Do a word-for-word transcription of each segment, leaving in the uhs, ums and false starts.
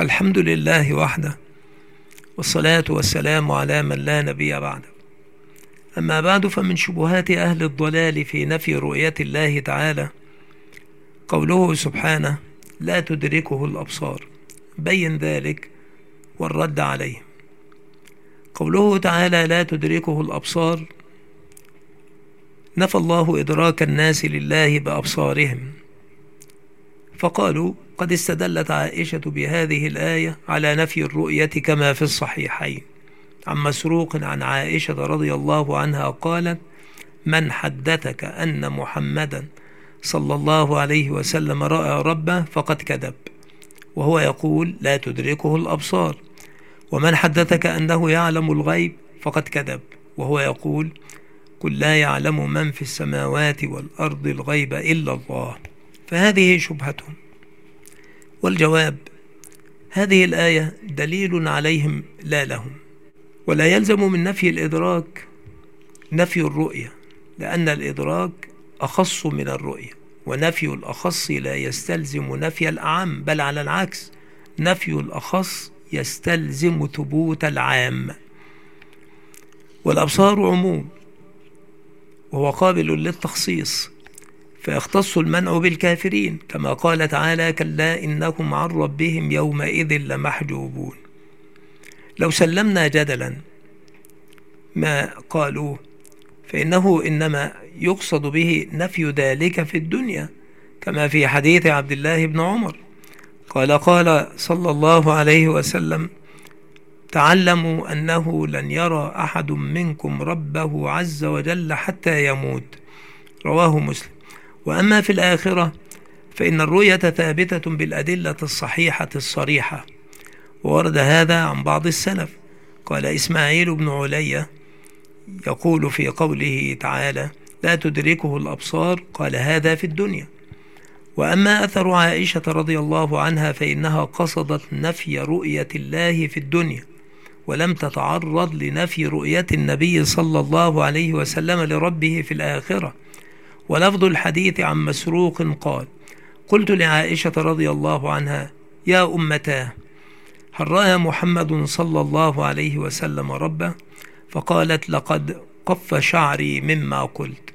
الحمد لله وحده، والصلاة والسلام على من لا نبي بعده. أما بعد، فمن شبهات أهل الضلال في نفي رؤية الله تعالى قوله سبحانه: لا تدركه الأبصار، بين ذلك والرد عليه. قوله تعالى لا تدركه الأبصار، نفى الله إدراك الناس لله بأبصارهم، فقالوا قد استدلت عائشة بهذه الآية على نفي الرؤية كما في الصحيحين عن مسروق عن عائشة رضي الله عنها قالت: من حدثك أن محمدا صلى الله عليه وسلم رأى ربه فقد كذب، وهو يقول لا تدركه الأبصار. ومن حدثك أنه يعلم الغيب فقد كذب، وهو يقول قل لا يعلم من في السماوات والأرض الغيب إلا الله. فهذه شبهتهم، والجواب: هذه الآية دليل عليهم لا لهم، ولا يلزم من نفي الإدراك نفي الرؤية، لأن الإدراك أخص من الرؤية، ونفي الأخص لا يستلزم نفي الأعم، بل على العكس، نفي الأخص يستلزم ثبوت العام. والأبصار عموم وهو قابل للتخصيص، فيختص المنع بالكافرين، كما قال تعالى: كلا إنهم عن ربهم يومئذ لمحجوبون. لو سلمنا جدلا ما قالوه، فإنه إنما يقصد به نفي ذلك في الدنيا، كما في حديث عبد الله بن عمر قال قال صلى الله عليه وسلم: تعلموا أنه لن يرى أحد منكم ربه عز وجل حتى يموت، رواه مسلم. وأما في الآخرة فإن الرؤية ثابتة بالأدلة الصحيحة الصريحة، وورد هذا عن بعض السلف. قال إسماعيل بن علية يقول في قوله تعالى لا تدركه الأبصار، قال هذا في الدنيا. وأما أثر عائشة رضي الله عنها فإنها قصدت نفي رؤية الله في الدنيا، ولم تتعرض لنفي رؤية النبي صلى الله عليه وسلم لربه في الآخرة. ولفظ الحديث عن مسروق قال: قلت لعائشة رضي الله عنها: يا أمتاه، هل رأى محمد صلى الله عليه وسلم ربه؟ فقالت: لقد قف شعري مما قلت.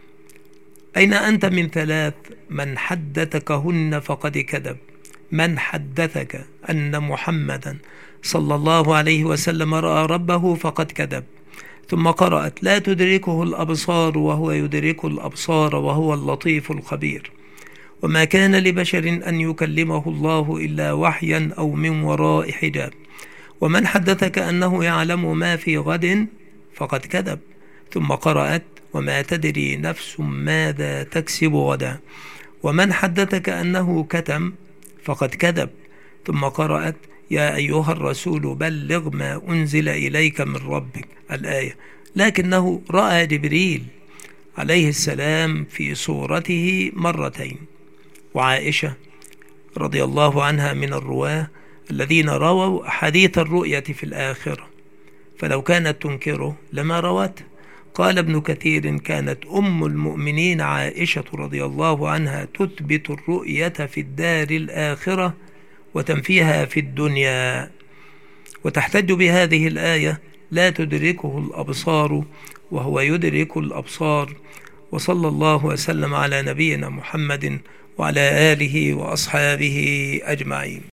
أين أنت من ثلاث؟ من حدثكهن فقد كذب. من حدثك أن محمدا صلى الله عليه وسلم رأى ربه فقد كذب. ثم قرأت: لا تدركه الأبصار وهو يدرك الأبصار وهو اللطيف الخبير. وما كان لبشر أن يكلمه الله إلا وحيا أو من وراء حجاب. ومن حدثك أنه يعلم ما في غد فقد كذب. ثم قرأت: وما تدري نفس ماذا تكسب غدا. ومن حدثك أنه كتم فقد كذب. ثم قرأت: يا أيها الرسول بلغ ما أنزل إليك من ربك، الآية. لكنه رأى جبريل عليه السلام في صورته مرتين. وعائشة رضي الله عنها من الرواه الذين رووا حديث الرؤية في الآخرة، فلو كانت تنكره لما روته. قال ابن كثير: كانت أم المؤمنين عائشة رضي الله عنها تثبت الرؤية في الدار الآخرة وتنفيها في الدنيا، وتحتج بهذه الآية لا تدركه الأبصار وهو يدرك الأبصار. وصلى الله وسلم على نبينا محمد وعلى آله وأصحابه أجمعين.